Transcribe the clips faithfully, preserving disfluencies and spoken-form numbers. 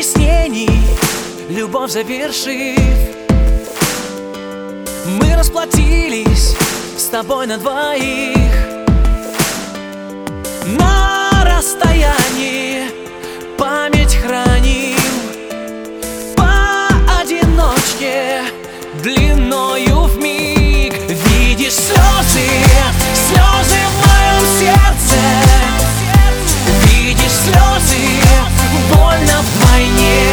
объяснений, любовь завершив, мы расплатились с тобой на двоих. На расстоянии память храним, поодиночке длиною в миг. Видишь слезы, слезы в моем сердце. Видишь слезы, больно вдвойне.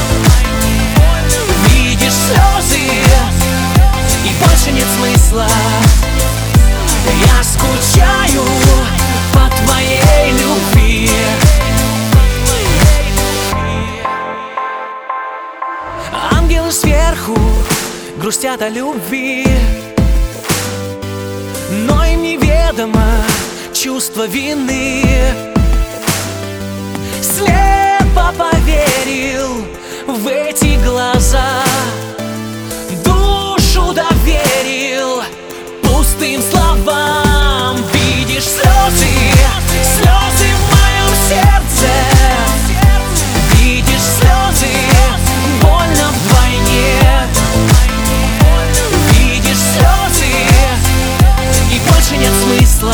Видишь слезы, и больше нет смысла. Я скучаю по твоей любви. Ангелы сверху грустят о любви, но им неведомо чувство вины. Слепо поверил в эти глаза, душу доверил пустым словам. Видишь слезы, слезы в моем сердце. Видишь слезы, больно вдвойне. Видишь слезы, и больше нет смысла.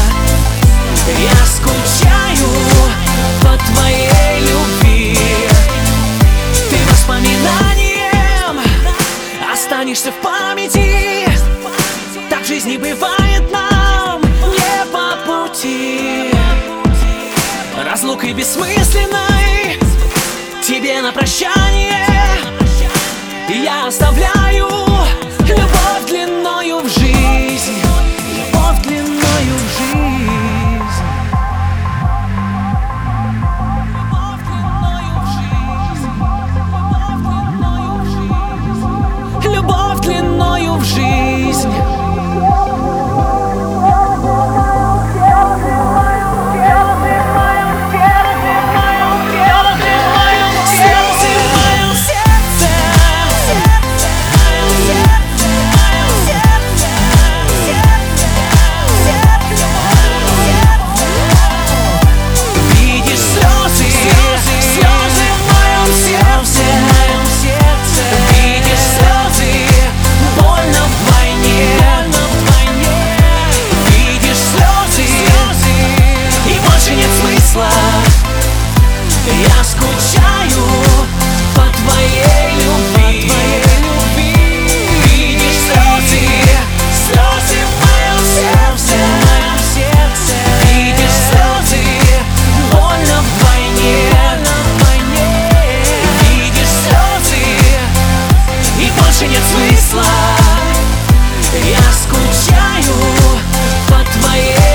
Я скучаю по твоей любви. Ты воспоминанием останешься в памяти. Так в жизни бывает нам не по пути. Разлукой бессмысленной тебе на прощание я оставляю любовь длиною в жизнь. Любовь длиною в жизнь. Любовь длиною в жизнь. Я скучаю по твоей любви. Видишь слезы, слезы в моем сердце. Видишь слезы, больно вдвойне. Видишь слезы, и больше нет смысла. Я скучаю по твоей